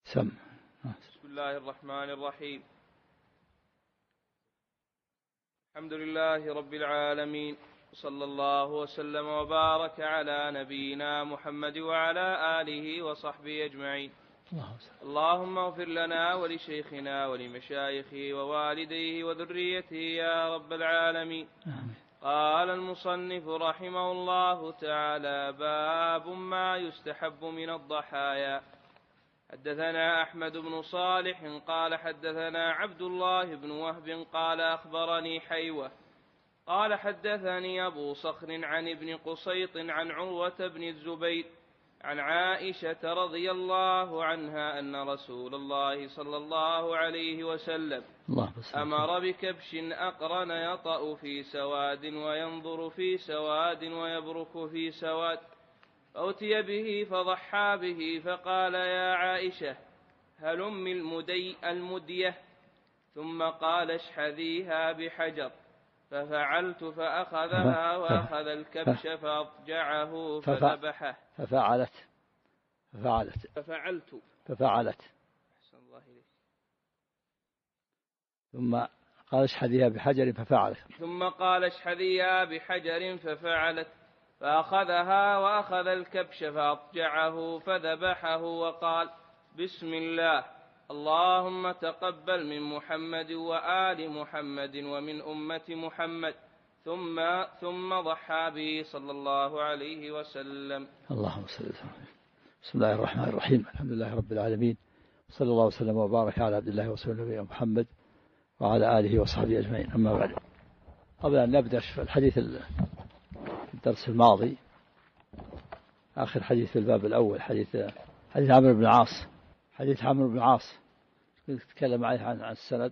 سم. بسم الله الرحمن الرحيم. الحمد لله رب العالمين، صلى الله وسلم وبارك على نبينا محمد وعلى آله وصحبه أجمعين. اللهم اغفر لنا ولشيخنا ولمشايخه ووالديه وذريته يا رب العالمين. قال المصنف رحمه الله تعالى: باب ما يستحب من الضحايا. حدثنا أحمد بن صالح قال حدثنا عبد الله بن وهب قال أخبرني حيوة قال حدثني أبو صخر عن ابن قسيط عن عروة بن الزبير عن عائشة رضي الله عنها أن رسول الله صلى الله عليه وسلم أمر بكبش أقرن يطأ في سواد وينظر في سواد ويبرك في سواد، فأتي به فضحى به فقال: يا عائشة هلم المدية، ثم قال: اشحذيها بحجر، ففعلت فأخذها وأخذ الكبش فأضجعه فذبحه. ففعلت أحسن الله إليك. ثم قال: اشحذيها بحجر ففعلت فأخذها وأخذ الكبش فأضجعه فذبحه وقال: بسم الله، اللهم تقبل من محمد وآل محمد ومن أمة محمد، ثم ضحى به صلى الله عليه وسلم. اللهم صل وسلم. بسم الله الرحمن الرحيم. الحمد لله رب العالمين، صلى الله وسلم وبارك على عبد الله ورسوله نبينا محمد وعلى آله وصحبه أجمعين. أما بعد، قبل أن نبدأ في الحديث الدرس الماضي، آخر حديث في الباب الأول، حديث عمرو بن العاص تكلم عليه عن السند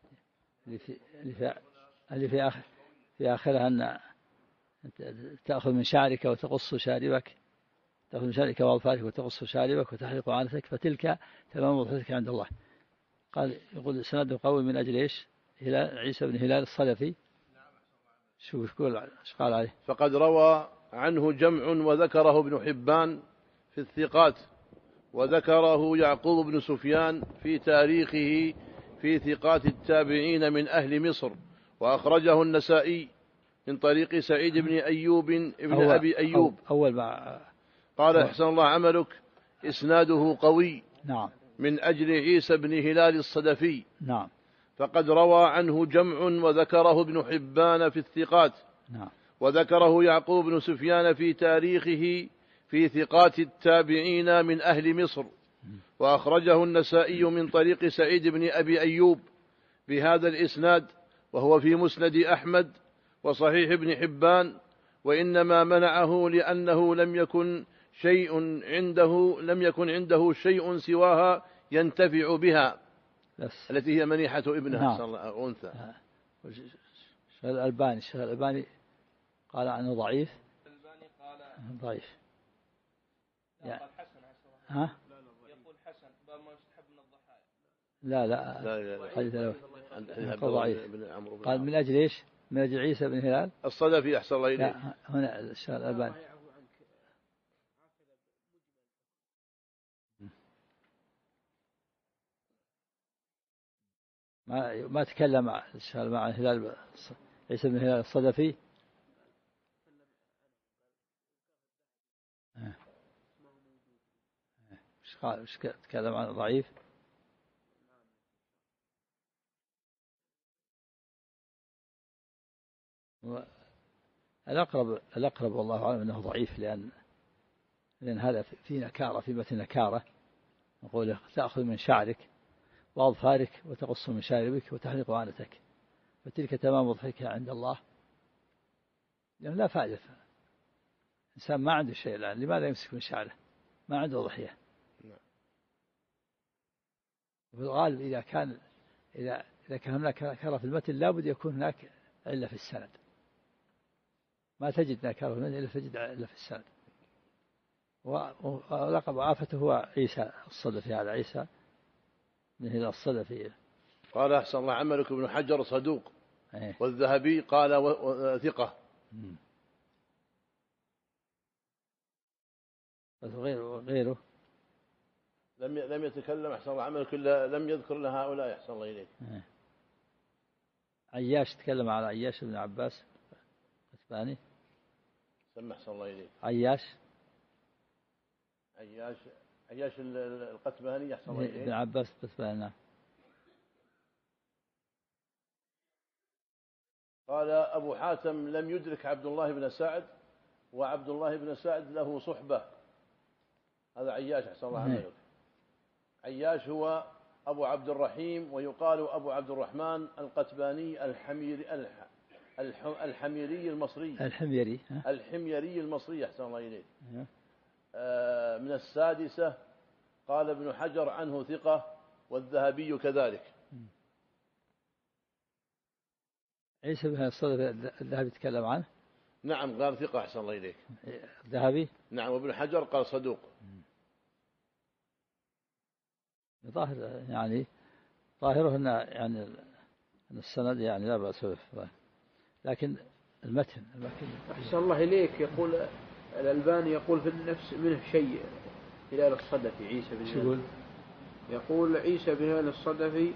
اللي في آخرها أن تأخذ من شعرك وتقص شاربك، تأخذ من شعرك وأظفارك وتقص شاربك وتحلق عانتك، فتلك تمام وضحتك عند الله. يقول السند قوي من أجل إيش؟ عيسى بن هلال الصدفي. شو قال عليه؟ فقد روى عنه جمع وذكره ابن حبان في الثقات، وذكره يعقوب بن سفيان في تاريخه في ثقات التابعين من أهل مصر، وأخرجه النسائي من طريق سعيد بن أيوب ابن أبي أيوب. قال: أحسن الله عملك، إسناده قوي. نعم. من أجل عيسى بن هلال الصدفي. نعم. فقد روى عنه جمع وذكره ابن حبان في الثقات. نعم. وذكره يعقوب بن سفيان في تاريخه في ثقات التابعين من أهل مصر، وأخرجه النسائي من طريق سعيد بن أبي أيوب بهذا الإسناد، وهو في مسند أحمد وصحيح ابن حبان، وإنما منعه لأنه لم يكن عنده شيء سواها ينتفع بها، التي هي منيحة ابنها. نعم. أنثى. الشيخ الألباني قال عنه ضعيف. ضعيف. قال حسن. ها؟ يقول حسن باب ما يستحب من الضحايا. لا حديث ضعيف. قال من أجل إيش؟ من أجل عيسى بن هلال الصدفي. أحسن الله إليك. هنا الشيخ الألباني. ما تكلم مع هلال عيسى بن هلال الصدفي. ايش تكلم عن ضعيف؟ الأقرب والله أعلم أنه ضعيف، لأن هذا في نكارة، في متن نكارة. نقول: تأخذ من شعرك وأظفارك وتقص من شاربك وتحلق عانتك، فتلك تمام وضحك عند الله. لأن لا فائدة، الإنسان ما عنده شيء الآن، لماذا يمسك من شعره؟ ما عنده ضحية. وفي الغالب إذا كان هناك نكارة في المتن لابد يكون هناك علة في السند. ما تجد نكارة في المتن إلا تجد علة في السند. ولقب عافته هو عيسى الصدفي، هذا عيسى من هلال الصدفي. قال: أحسن الله عملك ابن حجر صدوق. والذهبي قال ثقة. وغيره لم يتكلم أحسن الله عملك إلا لم يذكر لهؤلاء أحسن الله إليك. عياش تكلم على عياش بن عباس القتباني. سمح أحسن الله إليك. عياش القتباني أحسن الله إليك. ابن عباس القتباني. نعم. قال أبو حاتم لم يدرك عبد الله بن سعد، وعبد الله بن سعد له صحبة. هذا عياش أحسن الله عملك. عياش هو أبو عبد الرحيم، ويقال أبو عبد الرحمن القتباني الحميري المصري. الحميري المصري أحسن الله إليك. من السادسة. قال ابن حجر عنه ثقة، والذهبي كذلك. عيسى بن الصدفي الذهبي تكلم عنه. نعم قال ثقة أحسن الله إليك. الذهبي. نعم. وابن حجر قال صدوق. ظاهر يعني ظاهره أن السند يعني لا بأس به، لكن المتن أحسن الله إليك. يقول الألباني يقول في النفس منه شيء هلال الصدفي. عيسى بن هلال يقول عيسى بن هلال الصدفي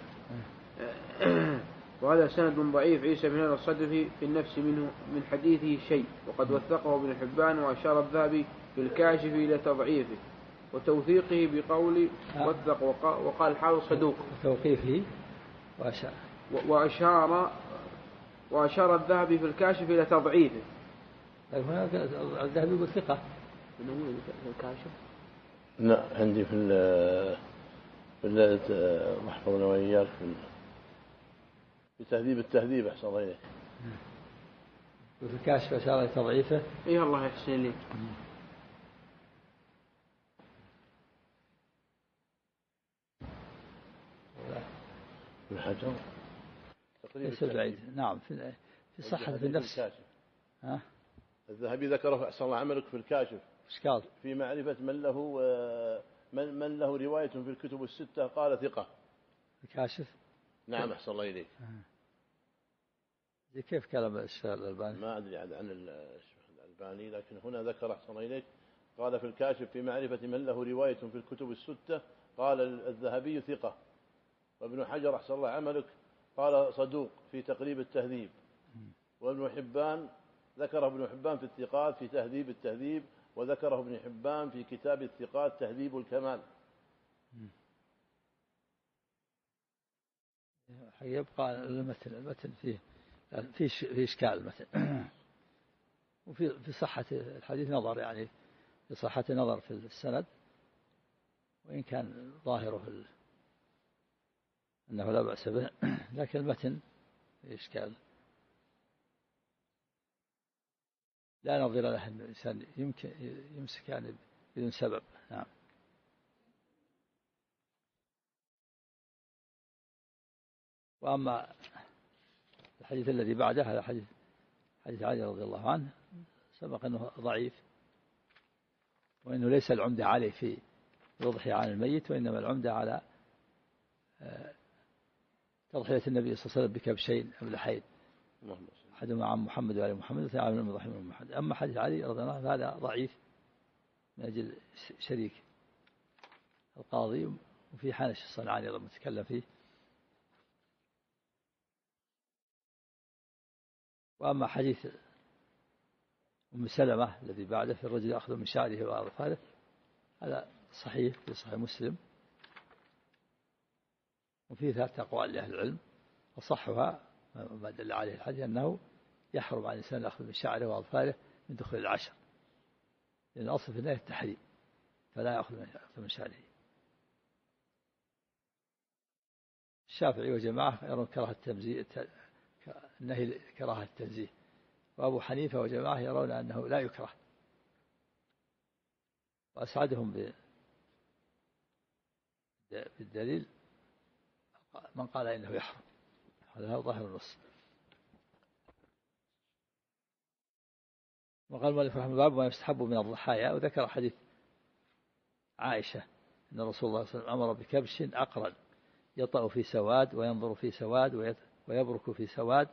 وهذا سند ضعيف. عيسى بن هلال الصدفي في النفس منه من حديثه شيء، وقد وثقه ابن حبان، وأشار الذهبي في الكاشف إلى تضعيفه وتوثيقه بقول وثق، وقال الحافظ صدوق. توقيفه وأشار الذهبي في الكاشف إلى تضعيفه. الذهبي يقول ثقة. من الكاشف؟ لا عندي في محفظنا وإياك في تهذيب التهذيب أحسن الله إليك. وفي الكاشف أشار إلى تضعيفه. إيه الله يحسن لي. ابن حجر ليس بعيد. نعم في صحة في النفس. الذهبي ذكره أحسن الله عملك في الكاشف. إشكال في معرفة من له رواية في الكتب الستة قال ثقة. الكاشف. نعم أحسن الله إليك. كيف كلام الشيخ الألباني؟ ما أدري عن الشيخ الألباني، لكن هنا ذكر أحسن الله إليك قال في الكاشف في معرفة من له رواية في الكتب الستة قال الذهبي ثقة. وابن حجر أحسن الله عملك قال صدوق في تقريب التهذيب. وابن حبان ذكره ابن حبان في الثقات في تهذيب التهذيب، وذكره ابن حبان في كتاب الثقات تهذيب الكمال. يبقى المتن فيه إشكال المتن. وفي صحة الحديث نظر، يعني في صحة نظر في السند، وإن كان ظاهره أنه لا بأس به، لكن المتن فيه إشكال لا نظير له أن الإنسان يمكن يمسك يعني بدون سبب. نعم. وأما الحديث الذي بعده هذا حديث علي رضي الله عنه، سبق أنه ضعيف، وأنه ليس العمدة عليه في الأضحية عن الميت، وإنما العمدة على تضحية النبي صلى الله عليه وسلم بكبشين أملحين، أحدهما عن محمد وآل محمد، والثاني عن المضحي من محمد. أما حديث علي رضي الله عنه هذا ضعيف من أجل شريك القاضي، وفي حانش الصنعاني أيضا متكلم فيه. وأما حديث أم سلمة الذي بعده في الرجل أخذ من شعره وأظفاره، هذا صحيح في صحيح مسلم، وفيه 3 أقوال لأهل العلم، وصحها ما دل عليه الحديث أنه يحرم على الإنسان الأخذ من شعره وأظفاره من دخول العشر، لأن الأصل في النهي التحريم، فلا يأخذ من شعره. الشافعي وجماعة يرون كراهة التنزيه، النهي كراهة التنزيه، وأبو حنيفة وجماعة يرون أنه لا يكره، وأسعدهم بالدليل من قال إنه يحرم. هذا هو ظاهر النص. وقال المؤلف رحمه الله: باب ما يستحب من الضحايا. وذكر حديث عائشة أن رسول الله صلى الله عليه وسلم أمر بكبش أقرن يطأ في سواد وينظر في سواد ويبرك في سواد،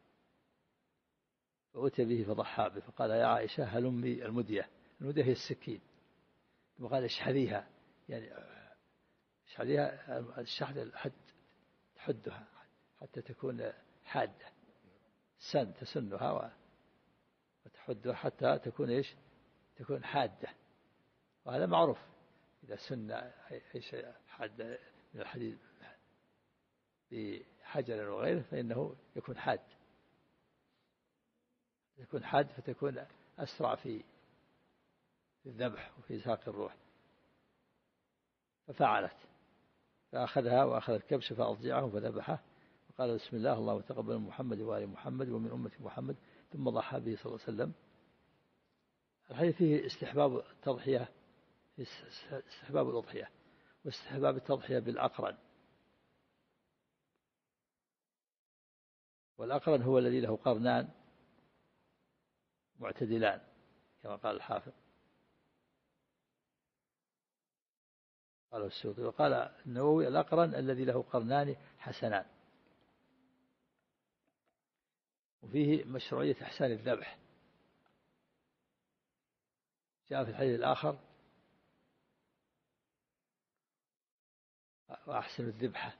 فأتي به فضحى به، فقال: يا عائشة هلمي المدية. المدية هي السكين، وقال: اشحذيها، يعني عليها الشحذ الحد، تحدها حتى تكون حادة، تسنها وتحدها حتى تكون إيش؟ تكون حادة. وهذا معروف، إذا سن أي شيء حاد من الحديد بحجر وغيره فإنه يكون حاد، فتكون أسرع في الذبح وفي إزهاق الروح. ففعلت، فأخذها وأخذ الكبش فأضجعه فذبحه وقال بسم الله اللهم تقبل من محمد وآل محمد ومن أمة محمد، ثم ضحى به صلى الله عليه وسلم. الحديث فيه استحباب التضحية، استحباب الأضحية واستحباب التضحية بالأقرن. والأقرن هو الذي له قرنان معتدلان كما قال الحافظ، قال السيوطي. وقال النووي الأقرن الذي له قرنان حسنان. وفيه مشروعية إحسان الذبح، جاء في الحديث الآخر وأحسن الذبحة،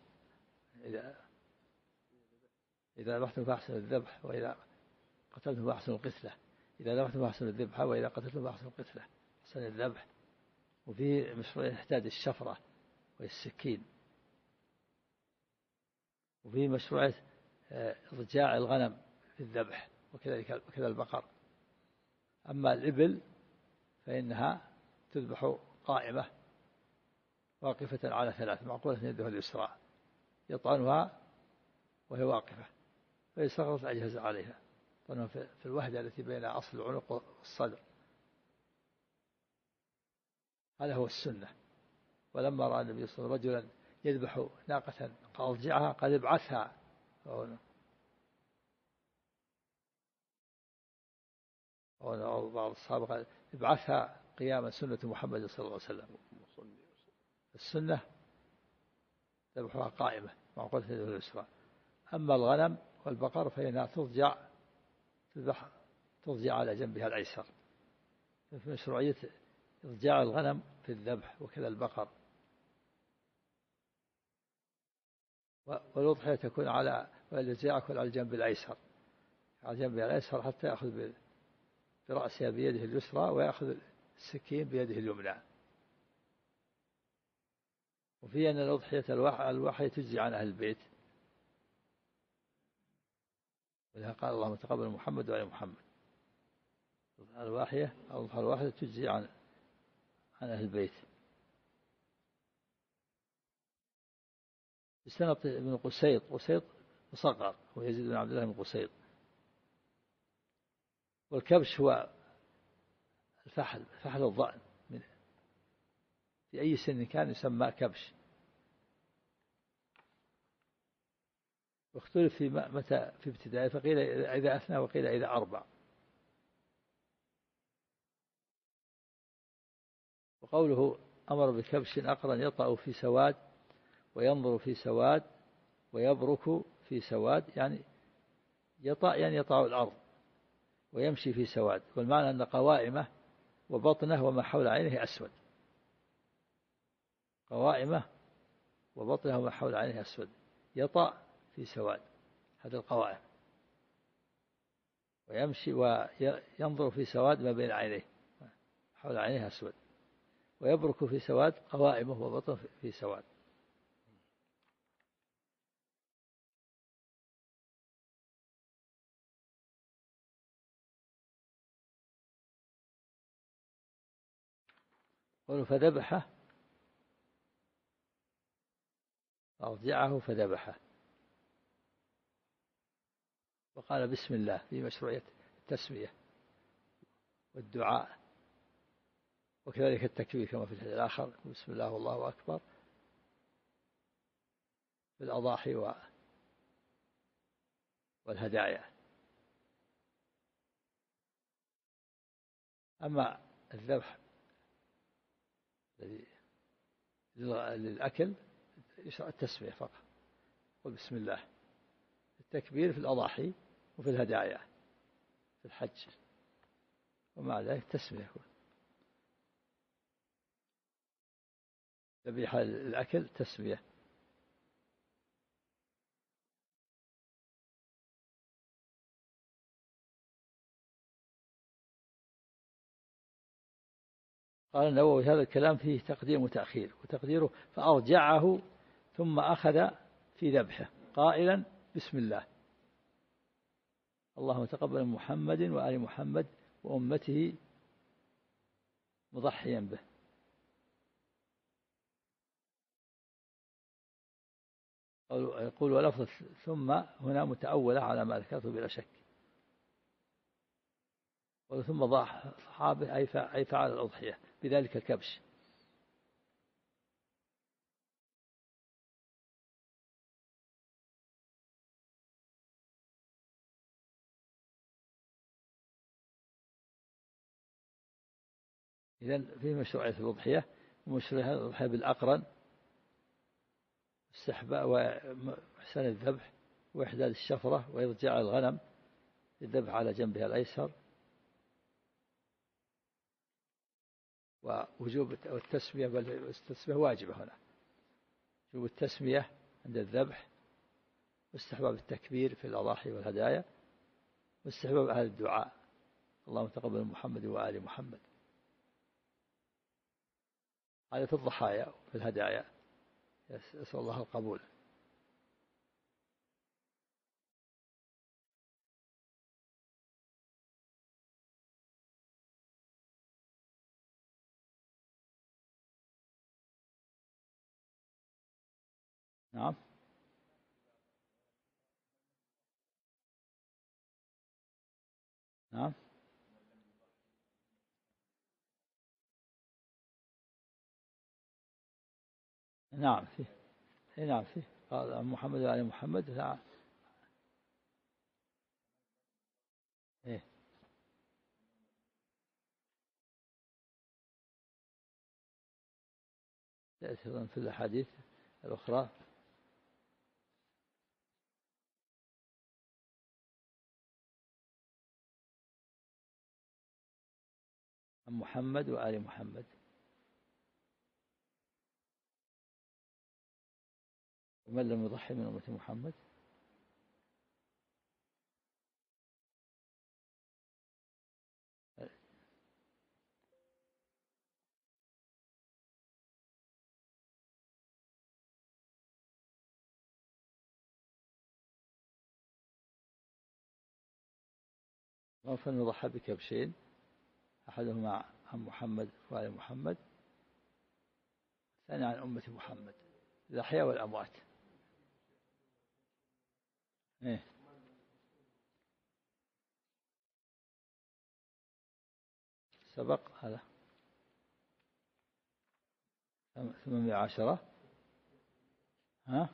إذا ذبحتم فأحسن الذبح وإذا قتلتم فأحسن القتلة، إذا ذبحتم فأحسن الذبحة وإذا قتلتم فأحسن القتلة، أحسن الذبح. وفيه مشروعية إحداد الشفرة والسكين. وفيه مشروعية إضجاع الغنم في الذبح وكذا البقر. أما الإبل فإنها تذبح قائمة واقفة على 3 معقولة يدها اليسرى، يطعنها وهي واقفة، فإذا سقطت أجهز عليها، طعنها في الوهدة التي بين أصل العنق والصدر. هذا هو السنة. ولما رأى النبي صلى الله عليه وسلم رجلا يذبح ناقة فأضجعها قال ابعثها، أو بعض الصحابة قال ابعثها قيام سنة محمد صلى الله عليه وسلم. السنة ذبحها قائمة معقولة يده اليسرى. أما الغنم والبقر فإنها تضجع على جنبها الأيسر. في مشروعية إضجاع الغنم في الذبح وكذا البقر. والأضحية تكون والإضجاع يكون على الجنب الأيسر، على جنبها الأيسر حتى يأخذ برأسها بيده اليسرى ويأخذ السكين بيده اليمنى. وفي أن الأضحية الوحي تجزي عن أهل البيت، ولها قال اللهم تقبل محمد وآل محمد. الأضحية الواحدة تجزي عن أهل البيت. سنة ابن قسيط مصغر ويزيد بن عبد الله بن قسيط. والكبش هو فحل الضأن، في أي سن كان يسمى كبش. واختلف في متى في ابتدائه، فقيل إذا أثنى وقيل إذا 4. وقوله أمر بكبش أقرن يطأ في سواد وينظر في سواد ويبرك في سواد، يعني يطأ الأرض ويمشي في سواد. والمعنى أن قوائمه وبطنه وما حول عينه أسود، قوائمه وبطنه وما حول عينه أسود، يطأ في سواد، هذا القوائم. ويمشي وينظر في سواد ما بين عينيه حول عينيه أسود، ويبرك في سواد قوائمه وبطنه في سواد. قالوا فذبحه أرجعه فذبحه، وقال بسم الله في مشروعية التسمية والدعاء، وكذلك التكبير كما في الحديث الآخر بسم الله والله أكبر في الأضاحي والهدايا. أما الذبح الذي للأكل يشرع التسمية فقط، قل بسم الله. التكبير في الأضاحي وفي الهدايا في الحج، ومع ذلك التسمية. ذبيحة الأكل تسمية. قال النووي هذا الكلام فيه تقديم وتأخير، وتقديره فأرجعه ثم أخذ في ذبحه قائلا بسم الله اللهم تقبل من محمد وآل محمد وأمته مضحيا به. يقول ولفظ ثم هنا متأولة على ما ذكرته بلا شك، ثم ضاع صحابه أي فعل الأضحية بذلك الكبش. إذن في مشروعية الأضحية، ومشروعية الأضحية بالأقرن، استحباء وإحسان الذبح وإحداد الشفرة وإرجاع الغنم للذبح على جنبها الأيسر، ووجوب التسمية، بل التسمية واجبة هنا، وجوب التسمية عند الذبح، واستحباب التكبير في الأضاحي والهدايا، واستحباب أهل الدعاء اللهم تقبل محمد وآل محمد. هذا في الضحايا وفي الهدايا، يسأل الله القبول. نعم. نعم. نعم فيه. نعم فيه. قال محمد وآل محمد. نعم. إيه. تأثيرا في الأحاديث الأخرى. عن محمد وآل محمد. ومن لم يضحي من أمة محمد وفن يضحى بكبشين، أحدهما عن محمد وآل محمد، الثاني عن أمة محمد، الأحياء والأموات. إيه. سبق هذا 810. ها.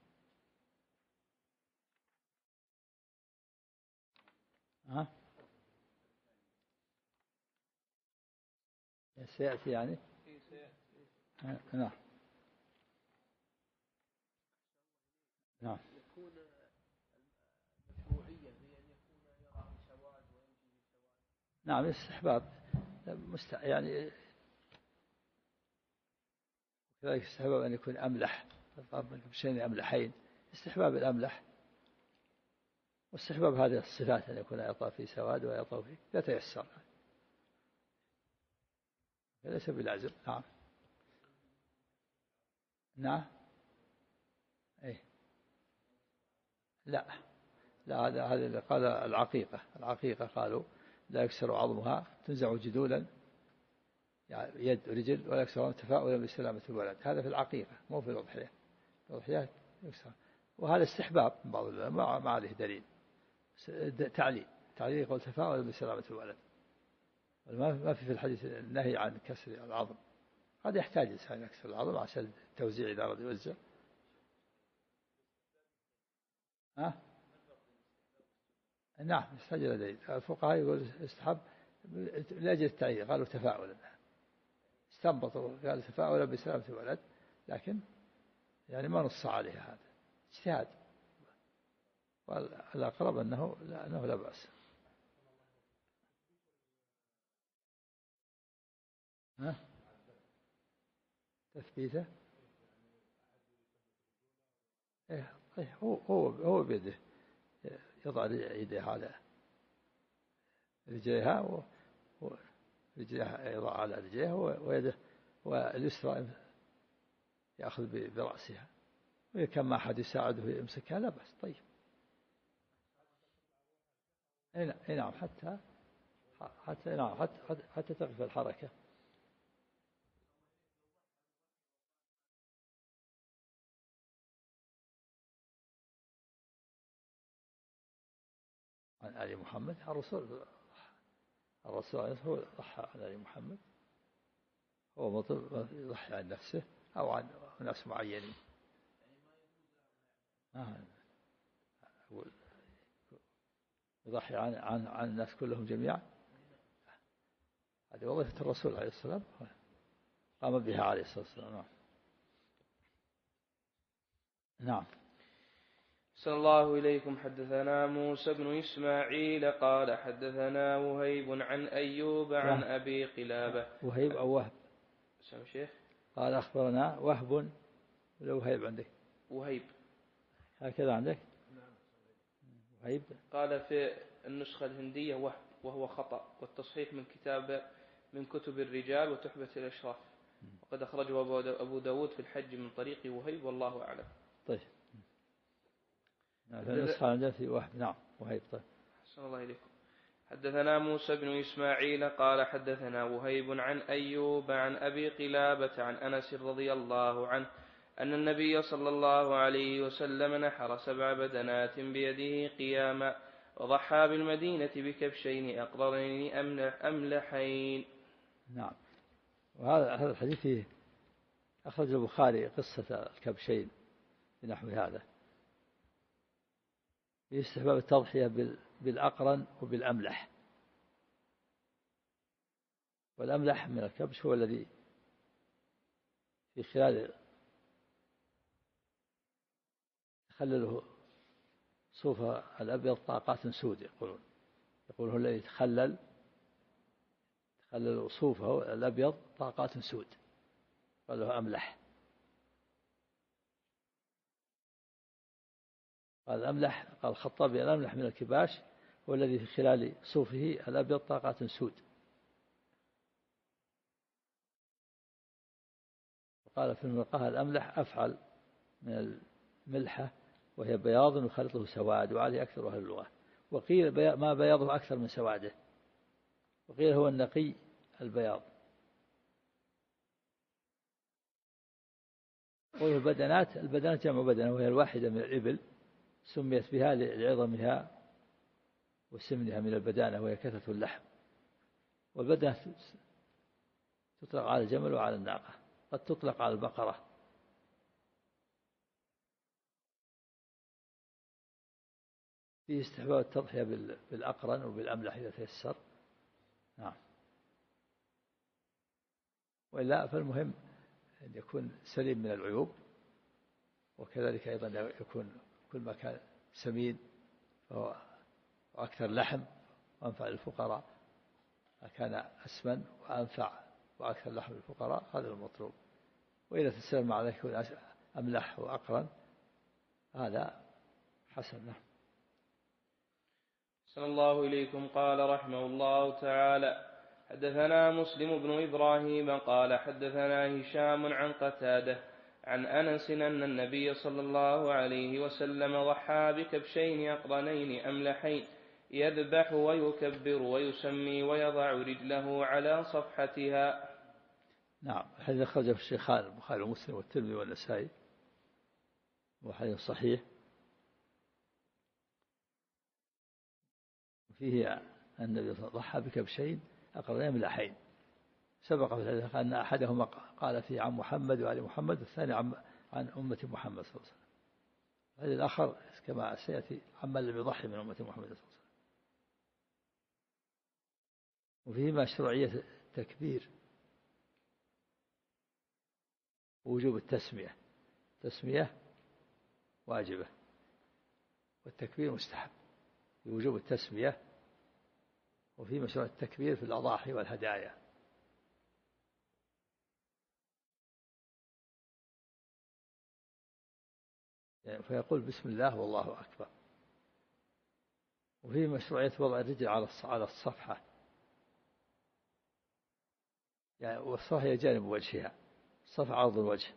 ها. سيأتي يعني. نعم. نعم. يكون المشروعية هي أن يكون يرى سواد ويمشي بسواد. نعم استحباب يعني كذلك استحباب أن يكون أملح، بشين أملحين، استحباب الأملح، واستحباب هذه الصفات أن يكون يطاف في سواد ويطاف فيه لا تيسر، ليس بلازم. نعم. نعم. إيه. لا هذا اللي قال العقيقة قالوا لا يكسر عظمها، تنزع جدولا يعني يد ورجل، ولا يكسر تفاؤلا بسلامة الولد. هذا في العقيقة مو في الأضحية. الأضحية يكسر، وهذا استحباب من بعض العلماء ما عليه دليل. تعليل يقول تفاؤلا بسلامة الولد، ما في الحديث النهي عن كسر العظم. قد يحتاج الإنسان يكسر العظم عشان التوزيع إذا أراد يوزع. نعم يحتاج إلى دليل. الفقهاء يقول استحب لأجل التعليل، قالوا تفاؤلا، استنبطوا قال تفاؤلا بسلامة الولد، لكن يعني ما نص عليه، هذا اجتهاد، والأقرب أنه لا بأس. تثبيته هو بيده يضع يديه على رجليها ورجليها يضع على رجليها ويده واليسرى يأخذ برأسها، وإذا كان ما أحد يساعده يمسكها لا بأس. طيب نعم حتى تقف الحركة. عن آل محمد الرسول هو ضحى عن آل محمد، هو مطلوب يضحي عن نفسه أو عن ناس معينين. يضحي عن الناس كلهم جميعا، هذه وظيفة الرسول عليه الصلاة والسلام قام بها عليه الصلاة والسلام. نعم. صلى الله إليكم. حدثنا موسى بن إسماعيل قال حدثنا وهيب عن أيوب عن أبي قلابة. وهيب أو وهب؟ سمع شيخ. قال أخبرنا وهب ولا وهيب عندك؟ وهيب هكذا عندك؟ وهيب. قال في النسخة الهندية وهب وهو خطأ، والتصحيح من كتب الرجال وتحبة الأشراف، وقد أخرجه أبو داود في الحج من طريق وهيب والله أعلم. طيب النسخة عندنا في وهب. نعم وهيب. طيب أحسن الله إليكم. حدثنا موسى بن إسماعيل قال حدثنا وهيب عن أيوب عن أبي قلابة عن أنس رضي الله عنه أن النبي صلى الله عليه وسلم نحر 7 بدنات بيده قياما، وضحى بالمدينة بكبشين أقرنين أملحين. نعم. وهذا الحديث أخرج البخاري قصة الكبشين بنحو هذا، يستحباب التضحية بالأقرن وبالأملح. والأملح من الكبش هو الذي في خلال يخلله صوف الأبيض طاقات سود، يقولون الذي تخلل صوفه الأبيض طاقات سود قال له أملح. قال الأملح، قال الخطابي الأملح من الكباش هو الذي في خلال صوفه الأبيض طاقات سود. وقال في الملقاة الأملح أفعل من الملحة وهي بياض وخلطه سواد وعليه أكثر أهل اللغة. وقيل ما بياضه أكثر من سواده، وقيل هو النقي البياض. البدنات جمع بدنة، وهي الواحدة من الإبل، سميت بها لعظمها وسمنها من البدانة وهي كثرة اللحم. والبدنة تطلق على الجمل وعلى الناقة، قد تطلق على البقرة. فيه استحباب التضحية بالأقرن وبالأملح إذا تيسر. نعم. وإلا فالمهم أن يكون سليم من العيوب، وكذلك أيضا يكون كل ما كان سمين فهو أكثر لحم وأنفع للفقراء، ما كان أسمن وأنفع وأكثر لحم للفقراء، هذا المطلوب. وإذا تسلم مع ذلك يكون أملح وأقرن، هذا حسن. نعم. صلى الله إليكم. قال رحمه الله تعالى حدثنا مسلم بن إبراهيم قال حدثنا هشام عن قتادة عن أنس أن النبي صلى الله عليه وسلم ضحى بكبشين أقرنين أملحين، يذبح ويكبر ويسمي ويضع رجله على صفحتها. نعم. الحديث أخرجه الشيخان البخاري ومسلم والترمذي والنسائي، وحديث صحيح. وفيه أن النبي ضحى بكبشين أقرنين أملحين. سبق في الحديث أن أحدهما قال فيه عن محمد وآل محمد، والثاني عن أمة محمد صلى الله عليه وسلم. هذا الآخر كما سيأتي عمن لم يضحي من أمة محمد صلى الله عليه وسلم. وفيه مشروعية التكبير ووجوب التسمية واجبة، والتكبير مستحب بوجوب التسمية. وفي مشروع التكبير في الأضاحي والهدايا. فيقول بسم الله والله أكبر. وفيه مشروعية وضع الرجل على الصفحة، يعني والصفحة هي جانب وجهها، الصفحة عرض الوجه،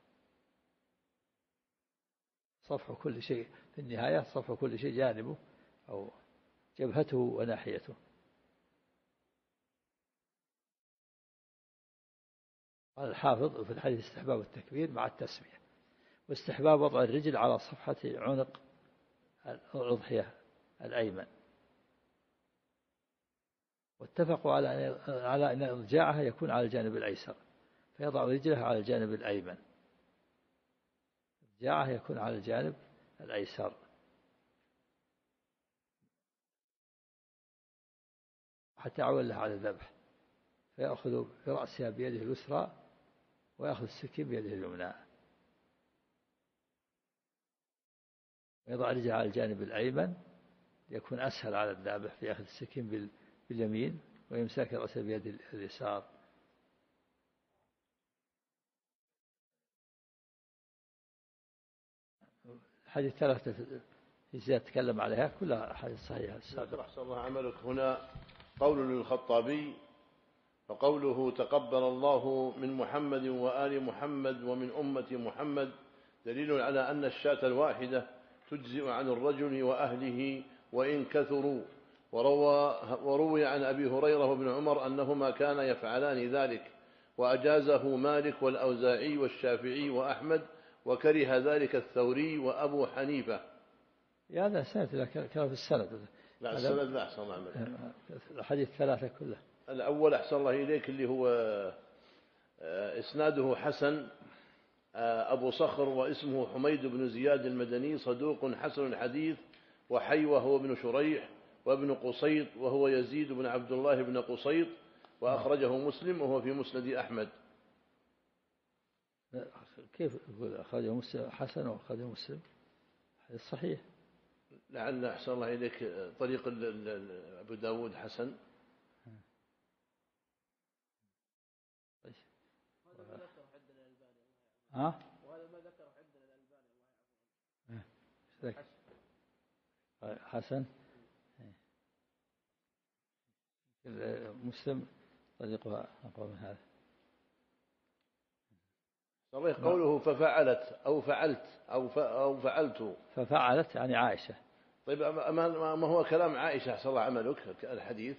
صفحة كل شيء في النهاية، صفحة كل شيء جانبه أو جبهته وناحيته. قال الحافظ في الحديث استحباب التكبير مع التسمية، واستحباب وضع الرجل على صفحة عنق الأضحية الأيمن. واتفقوا على أن إضجاعها يكون على الجانب الأيسر، فيضع رجله على الجانب الأيمن، إضجاعها يكون على الجانب الأيسر، حتى يعول له على الذبح، فيأخذ برأسها بيده اليسرى ويأخذ السكين بيده اليمنى، ويضع رجله على الجانب الأيمن ليكون أسهل على الذابح في أخذ السكين باليمين، ويمسك رأسه بيد اليسار. الحديث ثلاثة زيادة تكلم عليها كلها أحاديث صحيحة السابقة. أحسن الله عملك. هنا قول للخطابي، فقوله تقبل الله من محمد وآل محمد ومن أمة محمد دليل على أن الشاة الواحدة تجزئ عن الرجل وأهله وإن كثروا. وروي عن أبي هريرة وابن عمر أنهما كانا يفعلان ذلك، وأجازه مالك والأوزاعي والشافعي وأحمد، وكره ذلك الثوري وأبو حنيفة. هذا سنة كان في السند. لا السند لا أحسن الله عملك. الحديث ثلاثة كلها. الأول أحسن الله إليك اللي هو إسناده حسن، أبو صخر واسمه حميد بن زياد المدني صدوق حسن الحديث، وحيوة هو ابن شريح، وابن قصيط وهو يزيد بن عبد الله بن قصيط، وأخرجه مسلم وهو في مسند أحمد. كيف يقول أخرجه مسلم حسن وأخرجه مسلم؟ حديث صحيح. لعل أحسن الله إليك طريق أبو داود حسن. ها؟ وهذا ما ذكره عندنا الألباني الله يعفو. حسن. مسلم طريقها أقوى من هذا. قوله ففعلت أو فعلت أو فعلت، ففعلت يعني عائشة. طيب ما هو كلام عائشة أحسن الله عملك الحديث؟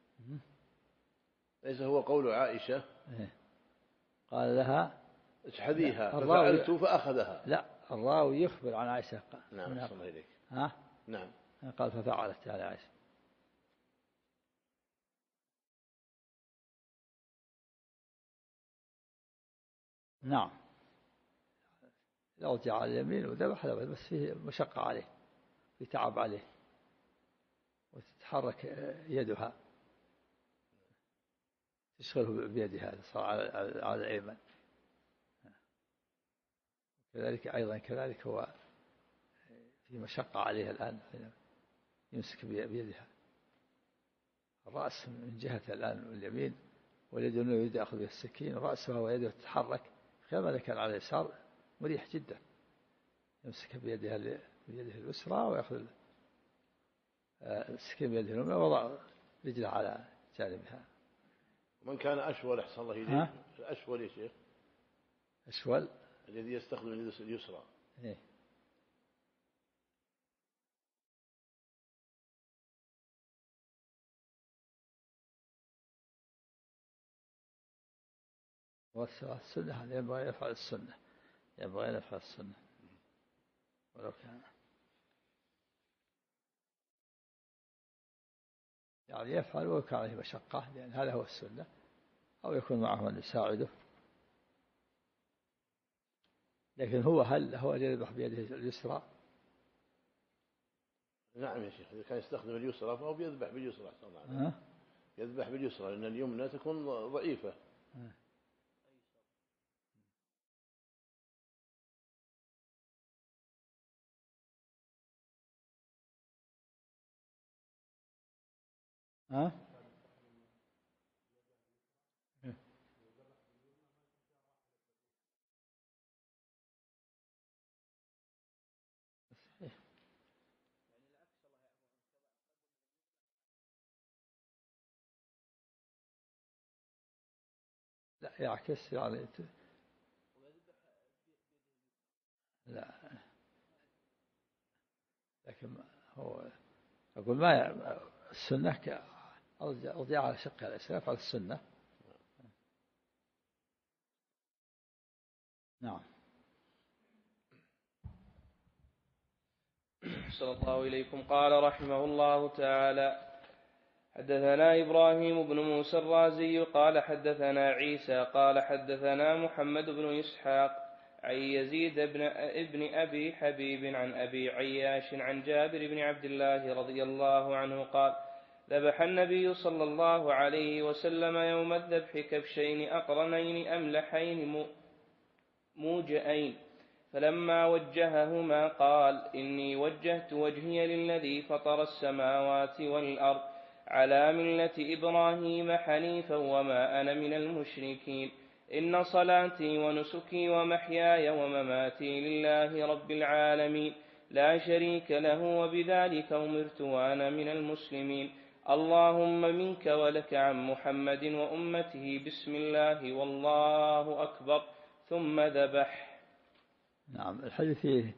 ليس هو قول عائشة؟ قال لها اشحذيها ففعلت فأخذها. لا، الراوي يخبر عن عائشة. نعم أحسن الله إليك. ها؟ نعم. قال ففعلت يعني عائشة. نعم. لو رجع على اليمين وذبح بس فيه مشقة عليه، في تعب عليه، وتتحرك يدها تشغله بيدها صار على الأيمن. كذلك هو في مشقة عليه الآن يمسك بيدها. الرأس من جهة الآن اليمين، واليد يريد يأخذ بها السكين، رأسها ويده تتحرك، كما كان على اليسار مريح جدا، يمسك بيده اليسرى ويأخذ السكين بيده اليمنى ووضع رجله على جانبها. من كان أشول أحسن الله إليك، الأشول يا شيخ، أشول الذي يستخدم اليد اليسرى. إيه؟ والسنة هذا ينبغي يفعل السنة، ولو كان يعني يفعل ولو كان عليه مشقة، لأن هذا هو السنة، أو يكون معه من يساعده. لكن هل هو يذبح بيده اليسرى؟ نعم يا شيخ، إذا كان يستخدم اليسرى فهو يذبح باليسرى. يذبح باليسرى لأن اليمنى تكون ضعيفة. يعكس يعني لا، لكن هو أقول ما السنة أرجع على شق الإسراف على السنة. نعم. صلى الله إليكم. قال رحمه الله تعالى: حدثنا إبراهيم بن موسى الرازي قال حدثنا عيسى قال حدثنا محمد بن إسحاق عن يزيد ابن أبي حبيب عن أبي عياش عن جابر بن عبد الله رضي الله عنه قال: ذبح النبي صلى الله عليه وسلم يوم الذبح كبشين أقرنين أملحين موجئين، فلما وجههما قال: إني وجهت وجهي للذي فطر السماوات والأرض على ملة إبراهيم حنيفا وما أنا من المشركين، إن صلاتي ونسكي ومحياي ومماتي لله رب العالمين لا شريك له وبذلك أمرت وأنا من المسلمين، اللهم منك ولك عن محمد وأمته بسم الله والله أكبر، ثم ذبح. نعم. الحديث فيه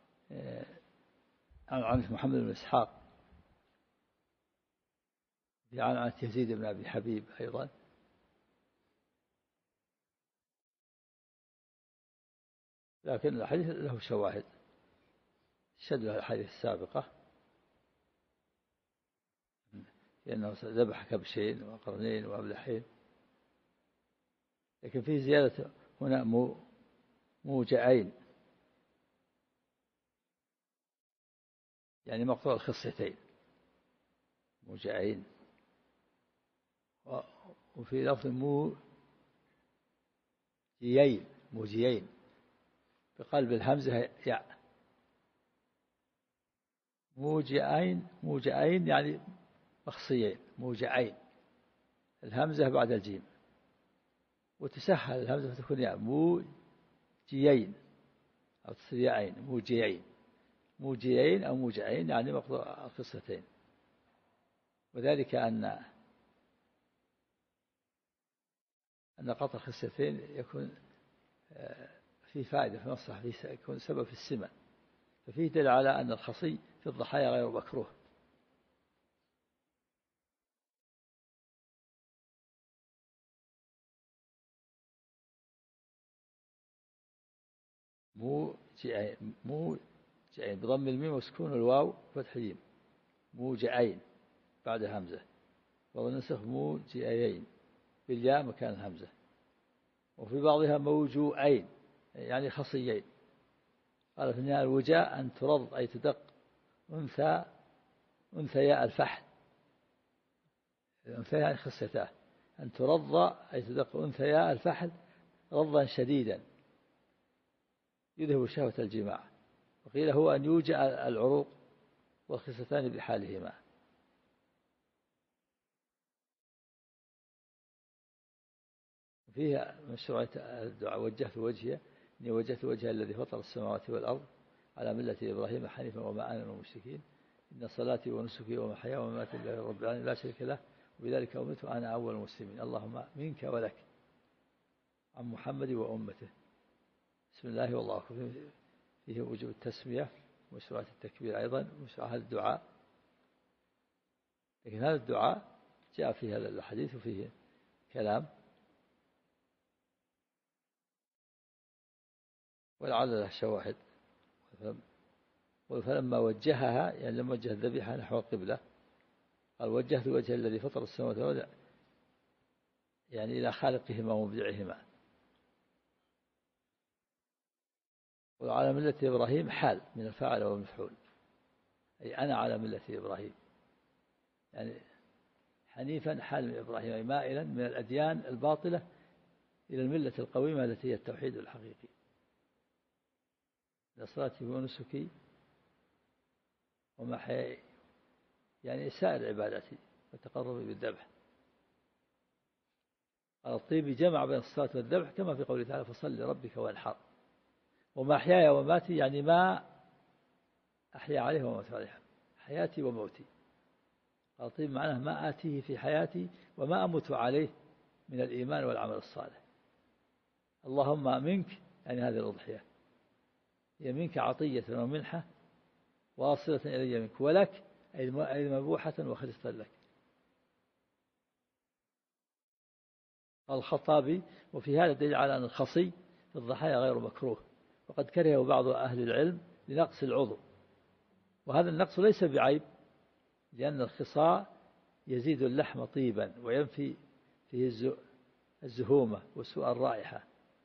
عن محمد بن إسحاق عن يزيد بن أبي حبيب أيضا، لكن الحديث له شواهد شد له الحديث السابقة، لأنه ذبح كبشين وقرنين وأملحين، لكن فيه زيادة هنا موجعين، يعني مقطوع الخصيتين موجعين، وفي لفظ موجيين بقلب الهمزة ياء، موجعين يعني مخصيين، موجعين الهمزة بعد الجيم، وتسهل الهمزة فتكون ياء، موجيين أو تصير ياءين، موجيين أو موجعين يعني مقطوع الخصيتين. وذلك أن قطع الخصيتين يكون في فائدة في مصلحة، يكون سبب في السمن، ففيه دليل على أن الخصي في الضحايا غير مكروه. موجعين بضم الميم وسكون الواو فتح الجيم، موجعين بعد همزة، والنسخ موجعين بالياء مكان الهمزة، وفي بعضها موجوعين يعني خصيين. قال في النهاية: الوجاء أن ترض أي تدق أنثياء الفحل، الأنثى يعني خصيتاه، أن ترض أي تدق أنثياء الفحل رضا شديدا يذهب شهوة الجماع. وقيل هو أن يوجع العروق والخصيتان بحالهما. فيها مشروعية الدعاء: وجهت وجهي، إني وجهت وجهي الذي فطر السماوات والأرض على ملة إبراهيم حنيفا وما أنا من المشركين، إن صلاتي ونسكي ومحياي ومماتي لله رب العالمين لا شريك له وبذلك أمرت وأنا أول المسلمين، اللهم منك ولك عن محمد وأمته بسم الله والله أكبر. فيه وجوب التسمية ومشروعية التكبير أيضا ومشروع هذا الدعاء، لكن هذا الدعاء جاء فيه هذا الحديث وفيه كلام، ولعل له شواهد. فلما وجهها يعني لما وجه الذبيحة نحو القبلة قال: وجهت وجه الذي فطر السماوات والأرض، يعني إلى خالقهما ومبدعهما. وعلى ملة إبراهيم حال من الفاعل والمفعول، أي أنا على ملة إبراهيم، يعني حنيفا حال من إبراهيم، أي مائلا من الأديان الباطلة إلى الملة القويمة التي هي التوحيد الحقيقي. صلاتي ونسكي ومحياي يعني سائر عبادتي وتقربي بالذبح. قال الطيبي: جمع بين الصلاة والذبح كما في قوله تعالى: فصل لربك وانحر. ومحياي ومماتي يعني ما أحيا عليه وموت عليه، حياتي وموتي. قال الطيبي: معناه ما آتيه في حياتي وما أموت عليه من الإيمان والعمل الصالح، اللهم منك، يعني هذه الأضحية هي منك عطية ومنحة واصلة إلي منك، ولك أي مبوحة وخلصة لك. الخطابي: وفي هذا دليل على أن الخصي في الضحايا غير مكروه، وقد كرهه بعض أهل العلم لنقص العضو، وهذا النقص ليس بعيب، لأن الخصاء يزيد اللحم طيبا وينفي فيه الزهومة وسوء الرائحة.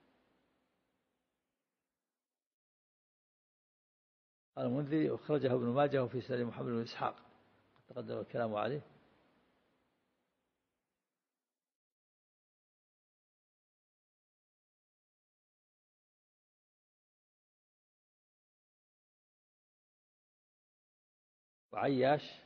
قال المنذري: أخرجه ابن ماجه في سنن محمد بن إسحاق، تقدم الكلام عليه. وعياش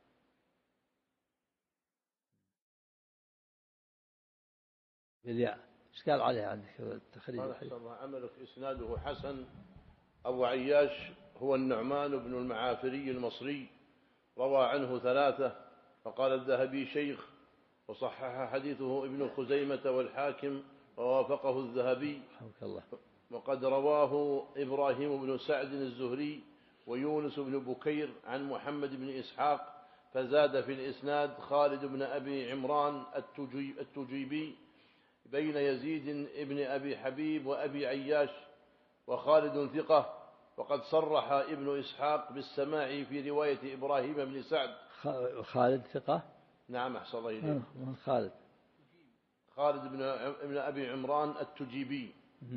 بالياء، إشكال عليه عندك التخريج. قال عملك إسناده حسن. أبو عياش هو النعمان بن المعافري المصري، روى عنه 3، فقال الذهبي شيخ، وصحح حديثه ابن خزيمة والحاكم ووافقه الذهبي. وقد رواه إبراهيم بن سعد الزهري ويونس بن بكير عن محمد بن إسحاق، فزاد في الإسناد خالد بن أبي عمران التجيبي بين يزيد بن أبي حبيب وأبي عياش، وخالد ثقة. وقد صرح ابن إسحاق بالسماع في رواية إبراهيم بن سعد. خالد ثقة؟ نعم أحسن الله إليك. من خالد بن أبي عمران التجيبي.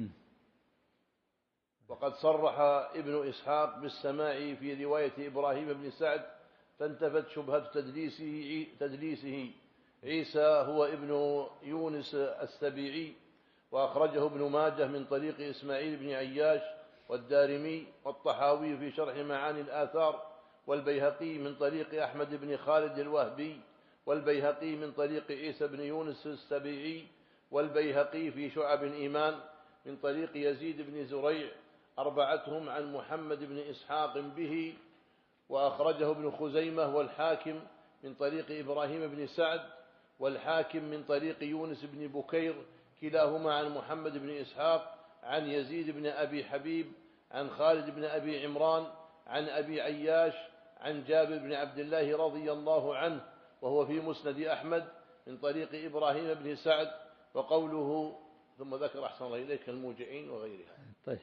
وقد صرح ابن إسحاق بالسماع في رواية إبراهيم بن سعد، فانتفت شبهة تدليسه. عيسى هو ابن يونس السبيعي، وأخرجه ابن ماجه من طريق إسماعيل بن عياش والدارمي والطحاوي في شرح معاني الآثار، والبيهقي من طريق أحمد بن خالد الوهبي، والبيهقي من طريق عيسى بن يونس السبيعي، والبيهقي في شعب الإيمان من طريق يزيد بن زريع، أربعتهم عن محمد بن إسحاق به. وأخرجه ابن خزيمة والحاكم من طريق إبراهيم بن سعد، والحاكم من طريق يونس بن بكير، كلاهما عن محمد بن إسحاق عن يزيد بن أبي حبيب عن خالد بن أبي عمران عن أبي عياش عن جابر بن عبد الله رضي الله عنه، وهو في مسند أحمد من طريق إبراهيم بن سعد. وقوله ثم ذكر أحسن الله إليك الموجعين وغيرها. طيب،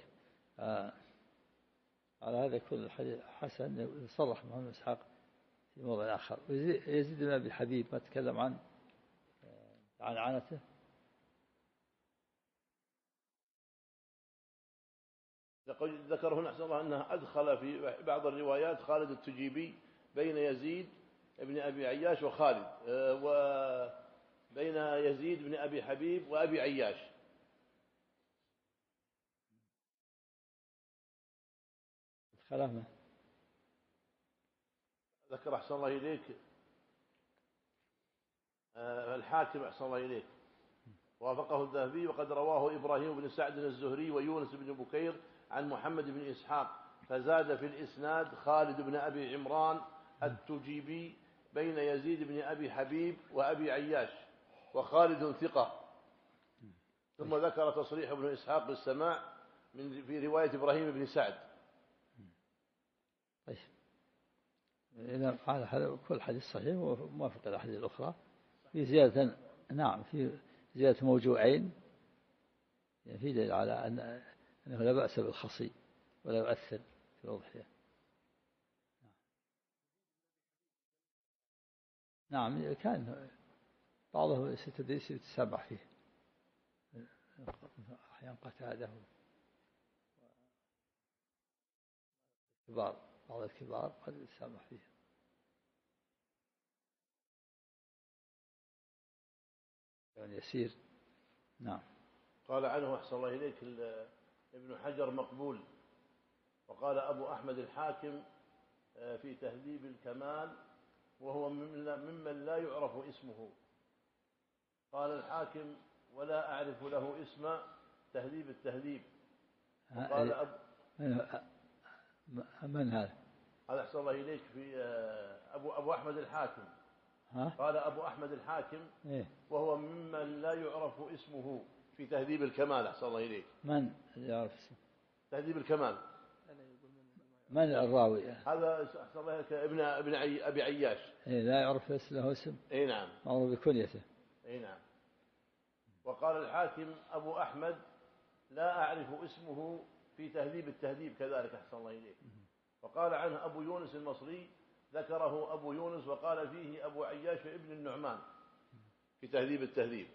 على هذا كل الحديث حسن. صرح محمد بن إسحاق في موضع آخر. يزيد بن أبي حبيب ما تكلم عن عنته. ذكر هنا أحسن الله أنه أدخل في بعض الروايات خالد التجيبي بين يزيد بن أبي عياش وخالد، وبين يزيد بن أبي حبيب وأبي عياش. كلامه ذكر أحسن الله إليك الحاكم أحسن الله إليك وافقه الذهبي. وقد رواه إبراهيم بن سعد الزهري ويونس بن بكير عن محمد بن إسحاق، فزاد في الإسناد خالد بن أبي عمران التجيبي بين يزيد بن أبي حبيب وأبي عياش، وخالد ثقة. ثم ذكر تصريح ابن إسحاق بالسماع في رواية إبراهيم بن سعد. طيب، إذا قال هذا كل حديث صحيح وموافق الأحاديث الأخرى. في زيادة، نعم، في زيادة موجوعين، يعني في دليل على أنه لا بأس بالخصي ولا يؤثر في الأضحية. نعم، كان بعضهم تدريس يتسامح فيه، أحيانا قتاده الكبار، بعض الكبار قد يتسامح فيه. يعني يسير. نعم. قال عنه أحسن الله إليك ابن حجر مقبول. وقال أبو أحمد الحاكم في تهذيب الكمال وهو ممن لا يعرف اسمه. قال الحاكم ولا أعرف له اسم تهذيب التهذيب. وقال من هذا؟ هذا أحسن الله إليك في أبو أحمد الحاكم. قال أبو أحمد الحاكم وهو ممن لا يعرف اسمه، في تهذيب الكمال أحسن الله إليك. من يعرف اسمه؟ تهذيب الكمال. من الراوي؟ هذا أحسن الله إليك ابن أبي عياش. إيه لا يعرف له اسم. إيه نعم. معروف بكنيته. إيه نعم. وقال الحاكم أبو أحمد لا أعرف اسمه في تهذيب التهذيب كذلك أحسن الله إليك. وقال عنه أبو يونس المصري ذكره أبو يونس وقال فيه أبو عياش ابن النعمان في تهذيب التهذيب.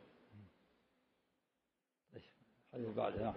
حديث بعد.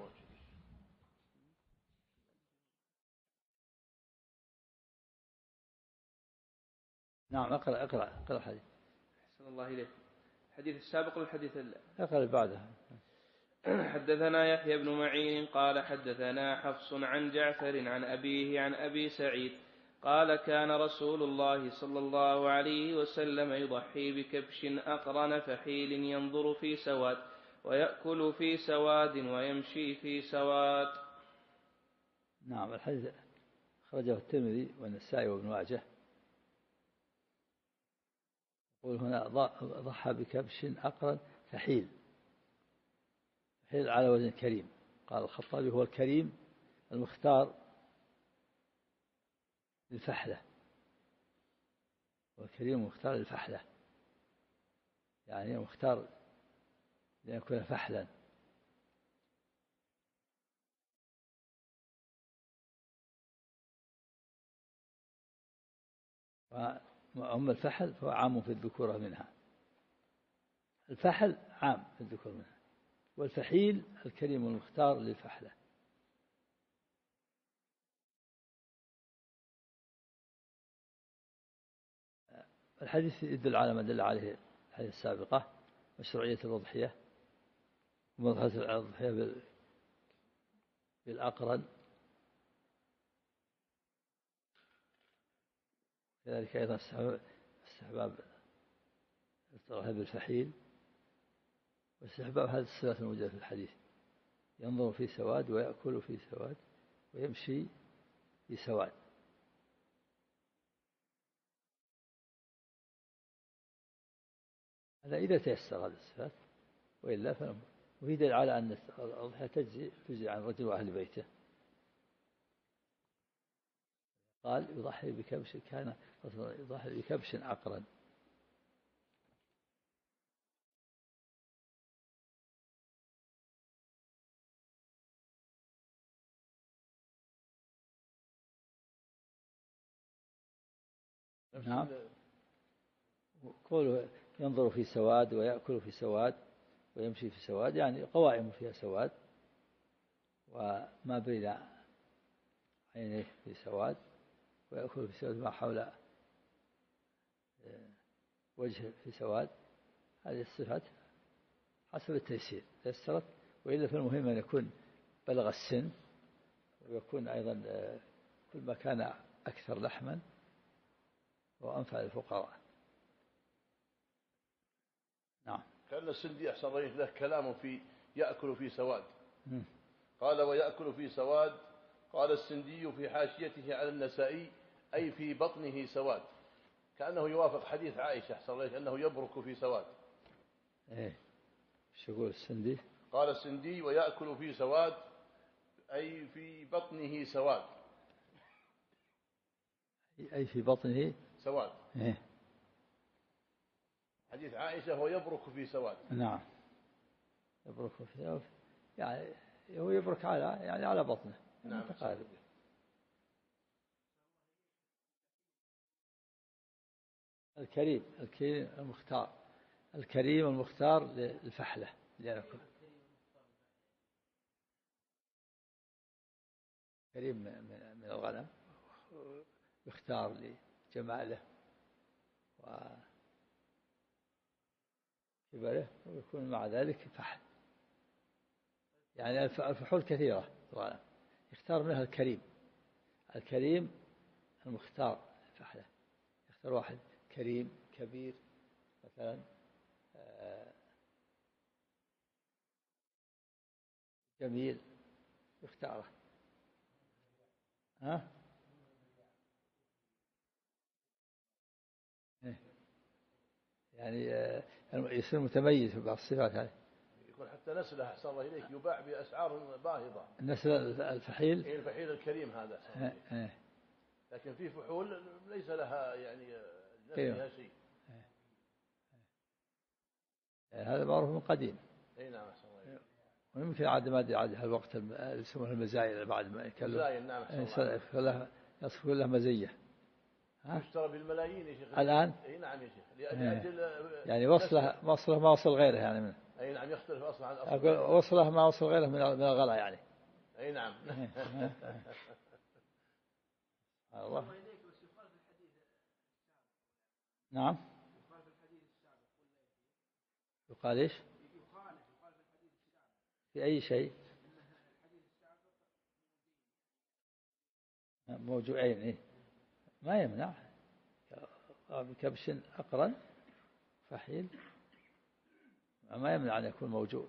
نعم اقرأ حديث. أحسن الله إليك. الحديث السابق والحديث اقرأ بعدها. حدثنا يحيى بن معين قال حدثنا حفص عن جعفر عن أبيه عن أبي سعيد قال كان رسول الله صلى الله عليه وسلم يضحي بكبش أقرن فحيل ينظر في سواد ويأكل في سواد ويمشي في سواد. نعم الحديث خرجه الترمذي والنسائي وابن ماجه. يقول هنا ضحى بكبش أقرن فحيل على وزن كريم. قال الخطابي هو الكريم المختار للفحلة، والكريم المختار للفحلة يعني مختار ليكون فحلا. وأما الفحل فهو عام في الذكورة منها. الفحل عام في الذكور منها، والفحيل الكريم المختار للفحلة. الحديث يدل على ما دل عليه الحديث السابقة، مشروعية الأضحية ومضحية الأضحية بالأقرن، كذلك أيضا استحباب الأضحية بالفحيل واستحباب هذه الصفات الموجودة في الحديث: ينظر في سواد ويأكل في سواد ويمشي في سواد. هذا إذا تيسر هذه الصفات، وإلا فنم. وفي دليل على أن الأضحية تجزي عن رجل وأهل بيته. قال يضحي بكبش، كان يضحي بكبش أقرن. نعم. قوله ينظر في سواد ويأكل في سواد ويمشي في سواد، يعني قوائم فيها سواد وما بين عينيه في سواد، ويأكل في سواد ما حول وجهه في سواد. هذه الصفات حسب التيسير تيسرت، وإلا فالمهم أن يكون بلغ السن، ويكون أيضا كل ما كان أكثر لحما وأنفع للفقراء. نعم. كأن السندي أحسن رأيه له كلام في يأكل في سواد. قال ويأكل في سواد. قال السندي في حاشيته على النسائي أي في بطنه سواد، كأنه يوافق حديث عائشة أحسن رأيه أنه يبرك في سواد. إيه شو يقول السندي؟ قال السندي ويأكل في سواد أي في بطنه سواد. أي في بطنه سواد. إيه. حديث عائشة هو يبرك في سواد. نعم يبرك في سواد، يعني هو يبرك على بطنه. نعم متقارب. الكريم المختار، الكريم المختار للفحلة ليأكل. كريم من الغنم يختار لجماله وكبره، ويكون مع ذلك فحل. يعني الفحول كثيرة الغنم، يختار منها الكريم المختار للفحلة. يختار واحد كريم كبير مثلا جميل يختاره. يعني يصير متميز في بعض الصفات هذه. يكون حتى حتى نسله أحسن الله إليك يباع بأسعار باهظة. النسل الفحيل. الفحيل الكريم هذا أحسن الله إليك. لكن في فحول ليس لها يعني نسلها شيء. هذا معروف من قديم. أي نعم أحسن الله إليك. ويمكن عاد ما أدري عاد هالوقت يسمونها المزايا بعد ما يكلم. مزايا نعم أحسن الله. يصف لها مزية. يشترى بالملايين يا شيخ الآن. أي نعم يا شيخ لأجل يعني وصله ما وصل غيره يعني منه. أي نعم يختلف أصلا عن أقول وصله ما وصل غيره من الغلا يعني. أي نعم. الله. نعم. يقال إيش؟ في أي شيء؟ موجوعين إيه؟ ما يمنع كبش أقرن فحيل ما يمنع أن يكون موجوع،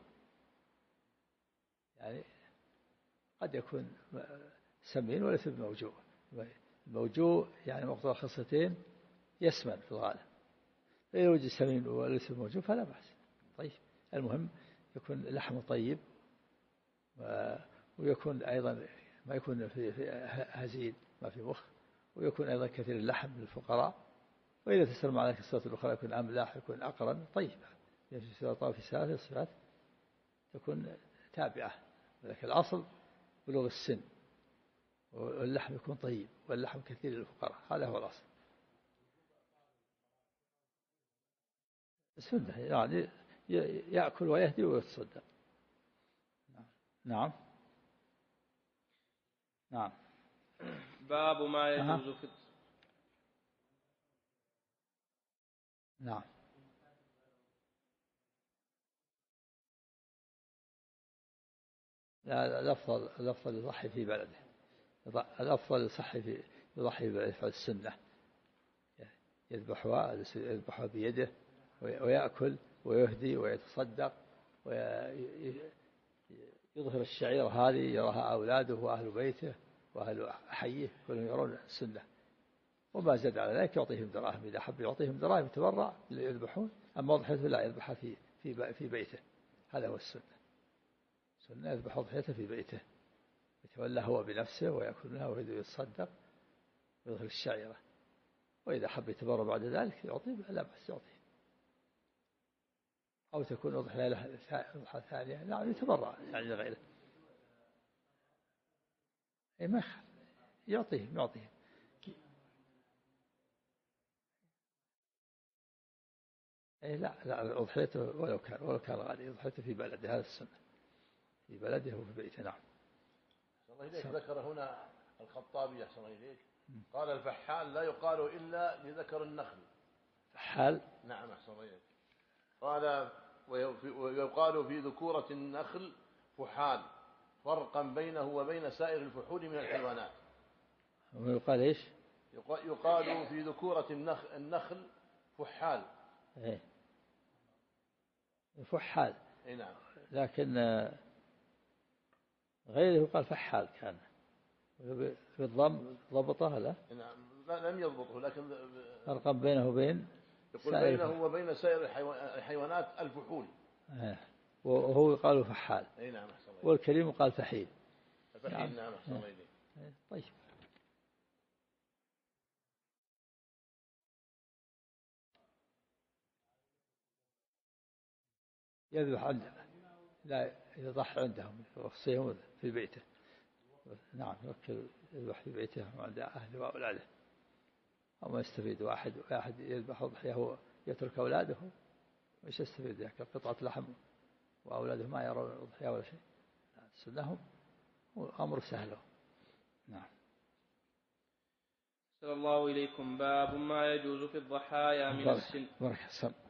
يعني قد يكون سمين وليس بموجوع. الموجوع يعني مقتضى الخصلتين يسمن في الغالب، فإذا وجد سمين وليس بموجوع فلا بأس. طيب المهم يكون لحم طيب ويكون أيضا ما يكون في هزيل ما في مخ، ويكون أيضا كثير اللحم للفقراء. وإذا تسر مع ذلك الصفات الأخرى يكون أملاح يكون أقرن طيب. في الصفات تكون تابعة، لكن الأصل بلوغ السن واللحم يكون طيب واللحم كثير للفقراء، هذا هو الأصل. السنة يعني يأكل ويهدي ويتصدق. نعم. نعم. باب ما يجوز في نعم. لا الأفضل يضحي في بلده. الأفضل يضحي في بلده السنة، يذبحها بيده ويأكل ويهدي ويتصدق ويظهر الشعيرة هذه يراها أولاده وأهل بيته وأهل حيه كلهم يرون السنة. وما زاد على ذلك يعطيهم دراهم، إذا حب يعطيهم دراهم يتبرع اللي يذبحون، أما أضحيته لا يذبحها في بيته. هذا هو السنة. سنة يذبح أضحيته في بيته يتولى هو بنفسه ويأكل منها ويهدي ويتصدق ويظهر الشعيرة. وإذا حب يتبرع بعد ذلك يعطيه لا بأس يعطيه، أو تكون أضحية له ثانية نعم يتبرع يعني لغيره. أي ما يعطيه أي لا أضحيته ولو كان غالي أضحيته في بلده، هذا السنة في بلده وفي بيته. نعم. الله إليك ذكر هنا الخطابي أحسن الله إليك قال الفحال لا يقال إلا لذكر النخل. فحال نعم أحسن الله إليك. قال ويقال في ذكورة النخل فحال فرقا بينه وبين سائر الفحول من الحيوانات. ويقال إيش؟ يقال في ذكورة النخل فحال. إيه فحال. إيه نعم. لكن غيره يقال فحال كان بالضم ضبطه لا؟ نعم لم يضبطه لكن فرقا بينه وبين يقول بينه وبين سائر الحيوانات الفحول. وهو يقال فحال. اي نعم احسن الله. والكريم قال فحيل. فحيل نعم احسن الله إليك. طيب. يذبح عنده لا يضحي عندهم ويوصيهم في بيته. نعم يذبح في بيته وعند أهله وأولاده، أو ما يستفيد واحد يذبح أضحية يترك أولاده وش يستفيد ذلك قطعة لحم وأولاده ما يرون أضحية ولا شيء. سنهم أمر سهل. نعم. صلى الله إليكم. باب ما يجوز في الضحايا من السن. بارك